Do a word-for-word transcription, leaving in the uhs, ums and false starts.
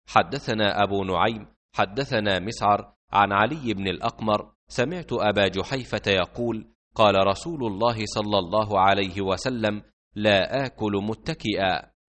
حدثنا أبو نعيم حدثنا مسعر عن علي بن الأقمر سمعت أبا جحيفة يقول قال رسول الله صلى الله عليه وسلم لا آكل متكئا.